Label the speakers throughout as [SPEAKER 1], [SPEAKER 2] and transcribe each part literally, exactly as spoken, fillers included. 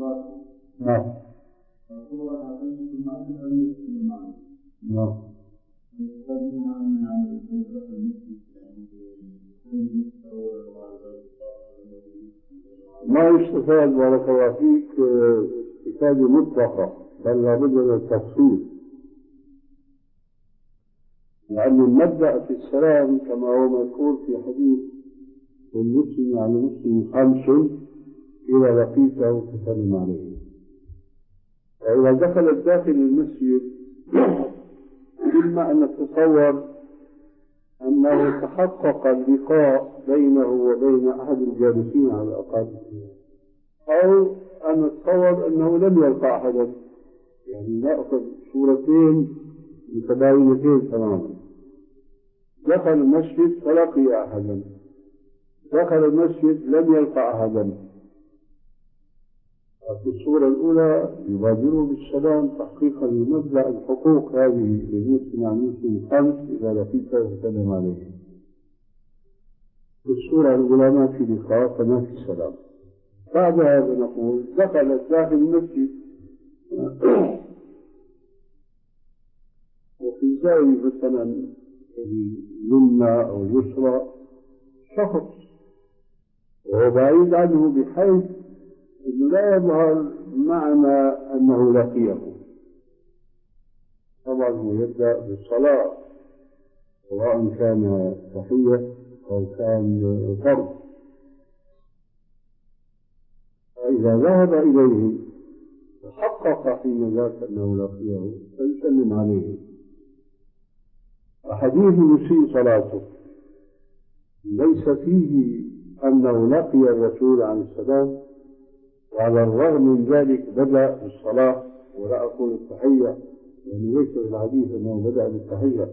[SPEAKER 1] نعم. نعم. ما يستفاد بارك الله فيك استفادة مطلقة، بل لابد من التفصيل، لأن المبدأ في السلام كما هو مذكور في حديث المسلم عن المسلم خمس إذا لقيته فسلم عليه. وإذا دخلت داخل المسجد إما أن نتصور أنه تحقق اللقاء بينه وبين أحد الجالسين على الأقل، أو أن نتصور أنه لم يلقى أحدا، يعني نأخذ صورتين متباينتين تماما. دخل المسجد فلقي أحدا، دخل المسجد لم يلقى أحدا. في الصورة الأولى يبادروا بالسلام تحقيقا لمبدأ الحقوق هذه للمسلم عن المسلم خمس إذا لقيته فسلم عليه. في الصورة الأولى ما في لقاء فما في سلام. بعد هذا نقول دخل داخل المسجد وفي الزاوية مثلا اليمنى أو اليسرى شخص وهو بعيد عنه بحيث إنه لا يظهر معنى أنه لقيه. طبعا هو يبدأ بالصلاة سواء كان تحية أو كان فرض، فإذا ذهب إليه وحقق حين ذاك أنه لقيه فيسلم عليه. فحديث مسيء صلاته ليس فيه أنه لقي الرسول عن السلام، وعلى الرغم من ذلك بدأ بالصلاة، ولا أقول التحية يعني ليس في الحديث أنه بدأ بالتحية.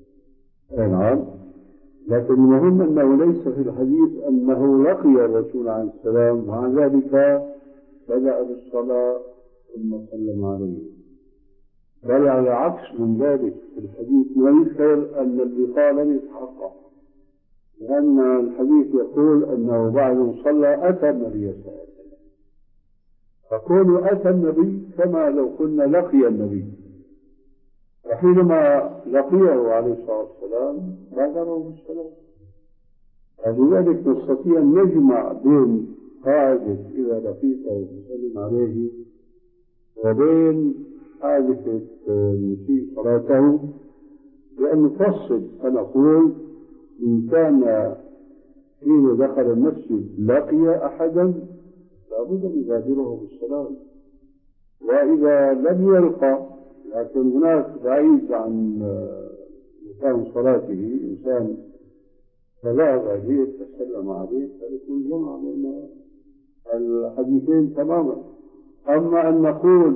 [SPEAKER 1] نعم، لكن المهم أنه ليس في الحديث أنه لقي الرسول عن السلام ومع ذلك بدأ بالصلاة ثم سلم عليه. بل على عكس من ذلك في الحديث ما يذكر أن اللقاء لم يتحقق، لأن الحديث يقول أنه بعد أن صلى أتى النبي صلى الله عليه وسلم، فكون أتى النبي كما لو قلنا لقي النبي، وحينما لقيه عليه الصلاة والسلام بادره بالسلام. فلذلك نستطيع أن نجمع بين قاعدة إذا لقيته فسلم عليه وبين حادثة مسيء صلاته، بأن نفصل فنقول إن كان حين دخل المسجد لقي أحدا لابد أن يبادره بالسلام، وإذا لم يلقى لكن هناك بعيد عن مكان صلاته إنسان فذهب إليه فسلم عليه فيكون جمع بين الحديثين تماما. أما أن نقول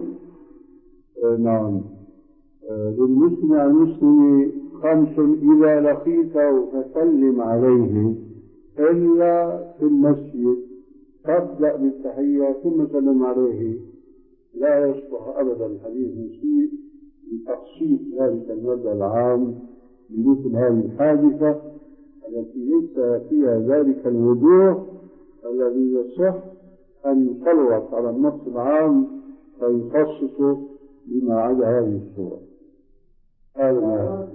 [SPEAKER 1] نعم للمسلم على المسلم خمس إذا لقيته فسلم عليه إلا في المسجد تبدأ بالتحية ثم سلم عليه، لا يصلح أبدا الحديث مسيء لتخصيص ذلك المبدأ العام بمثل هذه الحادثة التي ليس فيها ذلك الوضوح الذي يصح أن يسلط على النص العام فيخصصه بما عدا هذه الصورة. هذا ما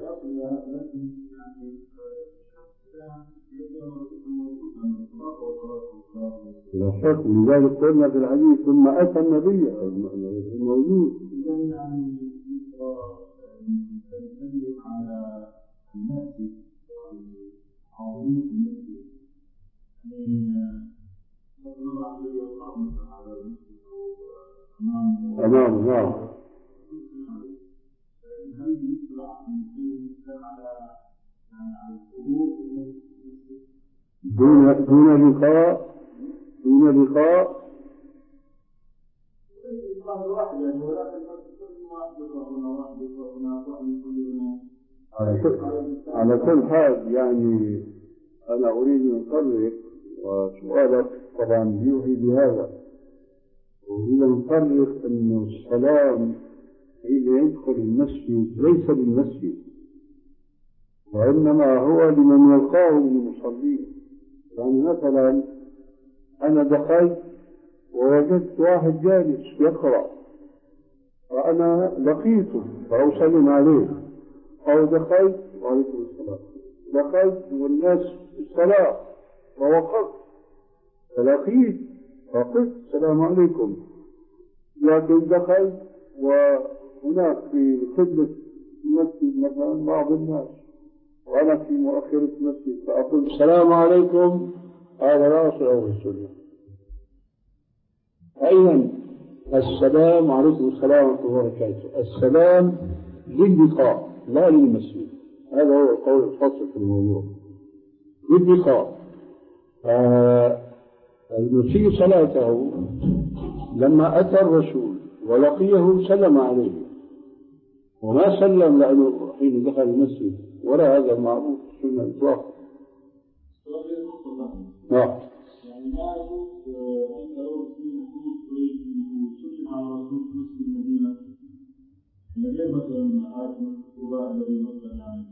[SPEAKER 1] لا شك، لذلك قلنا في الحديث ثم أتى النبي الموجود. تمام نعم. دون دون لقاء دون لقاء على كل حال. يعني أنا أريد أن أفرق، وسؤالك طبعا يوحي بهذا، أريد أن أفرق أن السلام حين يدخل المسجد ليس للمسجد، وإنما هو لمن يلقاه من المصلين. يعني مثلا أنا دخلت ووجدت واحد جالس يقرأ وأنا لقيته فأسلم عليه، أو دخلت وعليكم السلام، دخلت والناس في الصلاة فوقفت فلقيت فقلت السلام عليكم، لكن دخلت وهناك في خدمة المسجد مثلا بعض الناس وأنا في مؤخرة المسجد فأقول السلام عليكم، هذا لا يصل أو السنة. أيضا السلام عليكم السلام ورحمة الله وبركاته، السلام للقاء لا للمسجد، هذا هو القول الفصل في الموضوع، للقاء. آه المسيء صلاته لما أتى الرسول ولقيه سلم عليه وما سلم لأنه حين دخل المسجد، ولا هذا معروف في السنة إطلاقا. نعم.
[SPEAKER 2] يعني ما يجوز أن لو في نصوص أنه سلم على رسول مسجد المدينة غير مثلا آية القرآن الذي مثلا يعني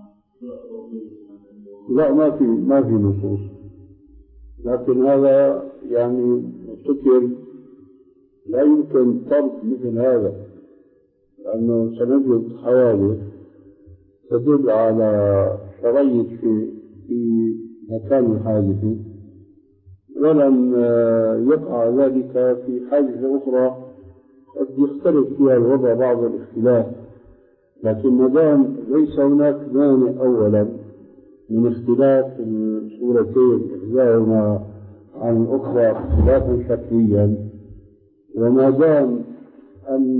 [SPEAKER 1] لا ما في ما في نصوص، لكن هذا يعني فكر لا يمكن طرد مثل هذا، لأنه سنجد حوادث تدل على شريط في في مكان الحادث ولم يقع ذلك في حادثة أخرى قد يختلف فيها الوضع بعض الاختلاف، لكن ما دام ليس هناك مانع أولا من اختلاف الصورتين إحداهما عن الأخرى اختلافا شكليا، وما دام أن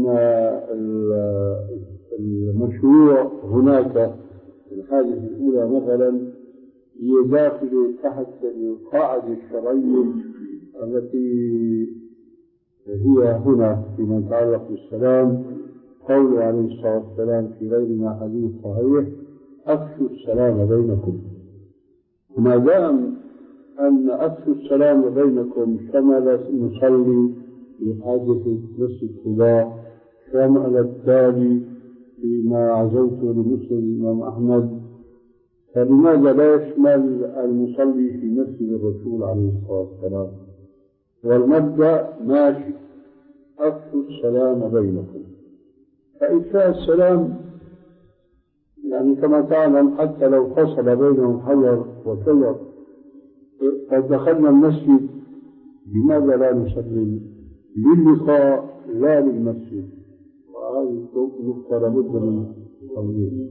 [SPEAKER 1] المشروع هناك الحادثة الأولى مثلا هي داخل تحت القاعدة الشرعية التي هي هنا فيما يتعلق بالسلام، قوله عليه الصلاة والسلام في غير ما حديث صحيح أفشوا السلام بينكم. وما دام أن أفشوا السلام بينكم شمل نصلي في حادثة مسجد قباء، شمل التالي فيما عزوته لمسلم الإمام أحمد، فلماذا لا يشمل المصلي في مسجد الرسول عليه الصلاة والسلام؟ والمبدأ ماشي، أفشوا السلام بينكم. فإفشاء السلام يعني كما تعلم حتى لو فصل بينهم حجر وشجر قد دخلنا المسجد لماذا لا نسلم؟ للقاء لا للمسجد، وهذه نقطة لابد من تنظيم.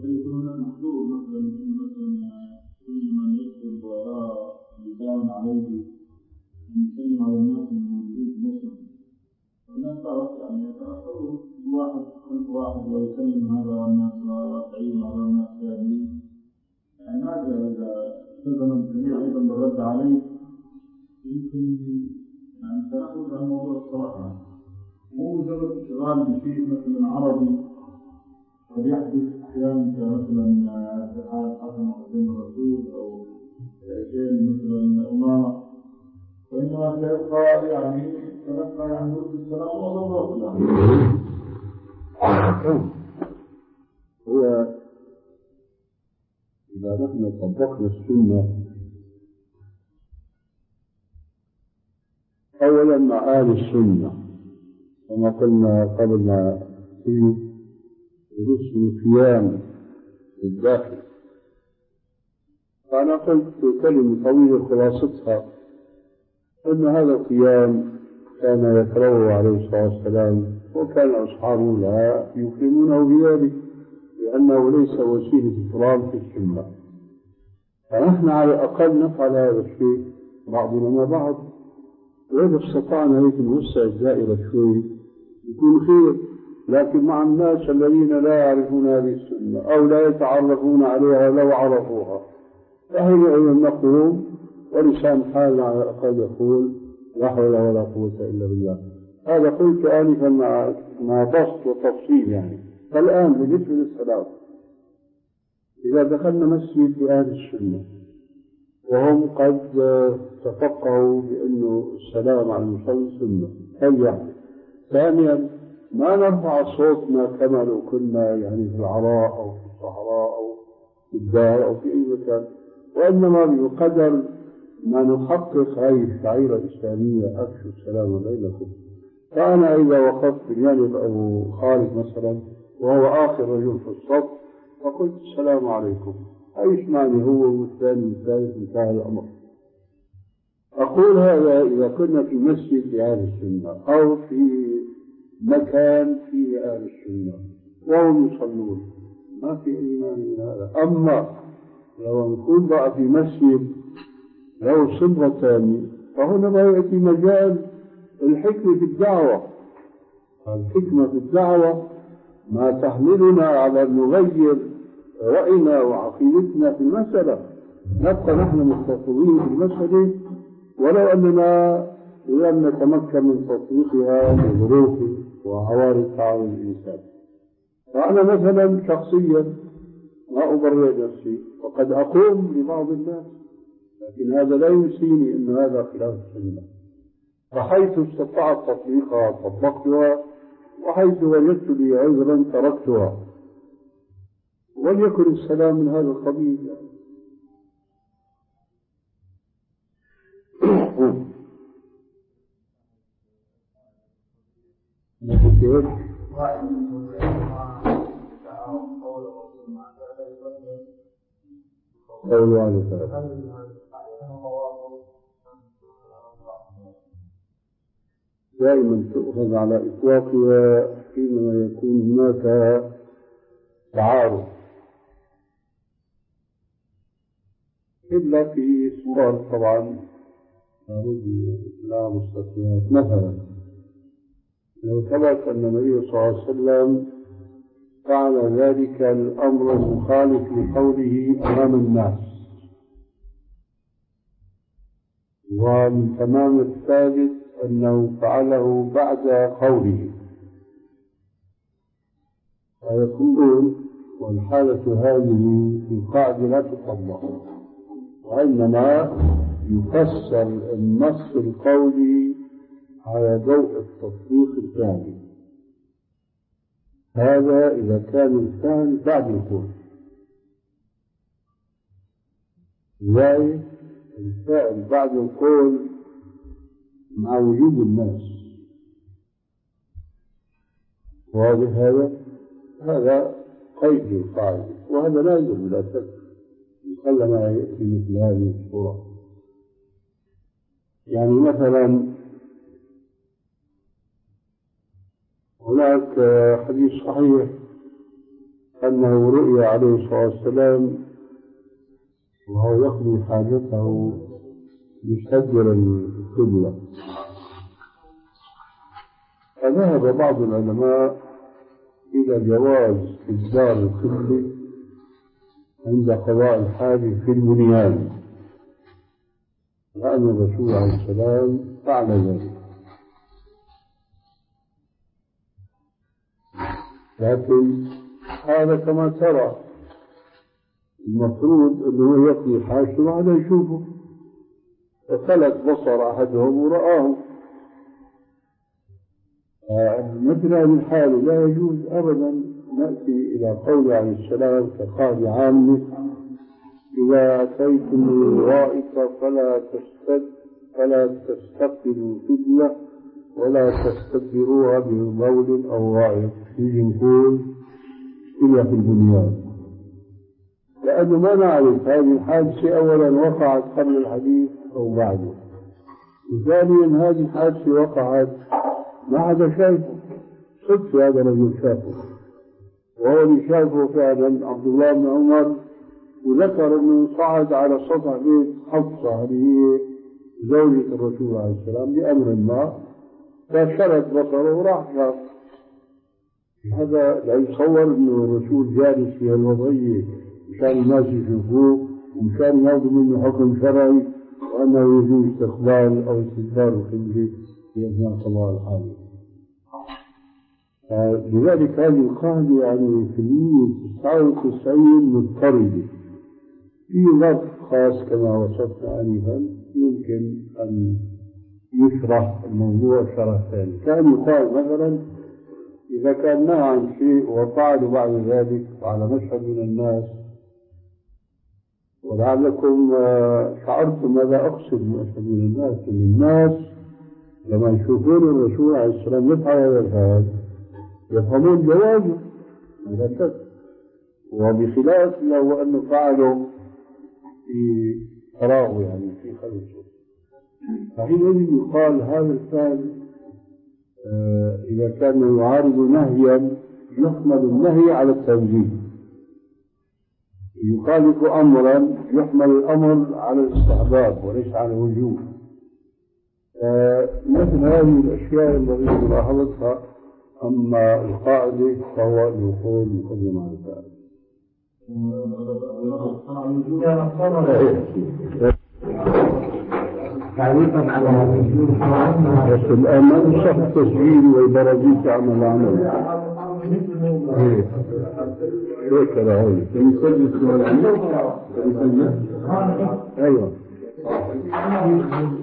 [SPEAKER 2] من يكتب وراء لسان عليه يسلم على الناس من موجود مسلم، والناس تعرف يعني يتأثروا واحد خلف واحد ويسلم هذا والناس ويعين على الناس هذه، يعني هذا إذا التزم الجميع أيضا بالرد عليه يمكن يعني تأخذ عن موضوع الصراحة، مو مجرد اشتغال بشيء مثلا عربي قد يحدث أحيانا كمثلا اتحاد حسن حسين الرسول أو شيء مثل أمامة، وإنما سيبقى يعني تلقى يعني نصف السلام وضوء
[SPEAKER 1] هو إذا نحن طبقنا السنة أولا مع أهل السنة كما قلنا قبل ما فيه رسم قيام الداخل، فأنا قلت كلمة طويلة خلاصتها أن هذا القيام كان يكرهه عليه الصلاة والسلام وكان أصحابه لا يقيمونه بذلك لأنه ليس وسيلة إكرام في السنة، فنحن على الأقل نفعل هذا الشيء بعضنا مع بعض، وإذا استطعنا هيك نوسع الدائرة شوي يكون خير. لكن مع الناس الذين لا يعرفون هذه السنة أو لا يتعرفون عليها لو عرفوها فحينئذ نقوم ولسان حال على الأقل يقول لا حول ولا قوة إلا بالله. هذا قلت آنفا مع مع بسط وتفصيل يعني. فالآن بالنسبة للصلاة إذا دخلنا مسجد لأهل السنة وهم قد تفقهوا بأنه السلام على المصلي سنة هل يعني؟ ثانيا ما نرفع صوتنا كما لو كنا يعني في العراء أو في الصحراء أو في الدار أو في أي مكان، وإنما بقدر ما نحقق هذه الشعيرة الإسلامية أفشوا السلام بينكم. فأنا إذا وقفت بجانب أبو خالد مثلا وهو آخر رجل في الصف فقلت السلام عليكم، أيسمعني هو والثاني والثالث انتهى الأمر. أقول هذا إذا كنا في مسجد لأهل السنة أو في مكان فيه أهل السنة وهم يصلون، ما في أي مانع من هذا. أما لو نكون بقى في مسجد له صبغة ثانية فهنا ما يأتي مجال الحكمة في الدعوة. الحكمة في الدعوة ما تحملنا على أن نغير رأينا وعقيدتنا في المسألة، نبقى نحن مختصين في المسألة ولو أننا لم نتمكن من تطبيقها بظروف وعوارض تعامل الإنسان. فأنا مثلا شخصيا ما أبرئ نفسي وقد أقوم لبعض الناس، لكن هذا لا ينسيني أن هذا خلاف السنة. فحيث استطعت تطبيقها طبقتها، وحيث وجدت لي عذرا تركتها، وليكن السلام من هذا القبيل. قولوا عليه السلام دائما تؤخذ على إطلاقها حينما يكون هناك تعارض، إلا في صور طبعا لا مستثنيات. مثلا لو ثبت أن النبي صلى الله عليه وسلم فعل ذلك الأمر المخالف لقوله أمام الناس، ومن تمام الثالث أنه فعله بعد قوله، فيقولون والحالة هذه في القاعدة لا تطبق، وإنما يفسر النص القولي على ضوء التطبيق الثاني. هذا إذا كان الفعل بعد القول، لا الفعل بعد القول مع وجود الناس. واضح هذا؟ هذا قيد القاعدة، وهذا لازم لا شك يقلما يأتي مثل هذه الصورة. يعني مثلا هناك حديث صحيح أنه رؤي عليه الصلاة والسلام وهو يقضي حاجته مستدبر القبلة، فذهب بعض العلماء إلى جواز إسدار القبلة عند قضاء الحاجة في البنيان، لأن الرسول عليه السلام فعل ذلك. لكن هذا كما ترى المفروض أنه يقضي حاجته وهذا يشوفه، ففلت بصر أحدهم ورآه. مثل هذه الحالة لا يجوز أبدا نأتي إلى قول عليه السلام كقاعدة عامة: إذا أتيتم الغائط فلا تستد فلا تستقبلوا القبلة ولا تستدبروها بمول أو غائط. يجي نقول إلا في البنيان، لأنه ما نعرف هذه الحادثة أولا وقعت قبل الحديث أو بعده، وثانيا هذه الحادثة وقعت ما حدا شايفه، صدفة هذا الرجل شافه، وهو اللي شافه فعلا عبد الله بن عمر، وذكر أنه صعد على سطح بيت حفصة اللي هي زوجة الرسول عليه السلام بأمر ما، فشرت بصره وراح شاف. هذا لا يتصور أنه الرسول جالس في الوضعية مشان الناس يشوفوه ومشان ياخذوا منه حكم شرعي وأنه يجوز استقبال أو استدبار القبلة في أثناء قضاء الحاجة. لذلك هذه القاعدة يعني في المية تسعة وتسعين مضطردة، في ظرف خاص كما وصفنا آنفا يمكن أن يشرح الموضوع شرح ثاني. كان يقال مثلا إذا كان نهى عن شيء وفعل بعد ذلك على مشهد من الناس ولعلكم شعرتم ماذا أقصد من سبيل الناس. الناس لما يشوفون الرسول عليه السلام يفعل هذا الفعل يفهمون جوازه بلا شك، وبخلاف لو أنه فعله في فراغ يعني في خلفه، فحينئذ يقال هذا الفعل آه إذا كان يعارض نهيا يحمل النهي على التنزيه، يخالف أمرا يحمل الأمر على الاستحباب وليس على الوجوب. آه مثل هذه الأشياء التي ملاحظتها. أما القاعدة فهو الوصول مقدم على الفعل.
[SPEAKER 3] تعريفا على هذا
[SPEAKER 1] بس الآن ما نشرح التسجيل والبراجيل تعمل عمل. هيك لا هو يسجل سؤال عنه. أيوه.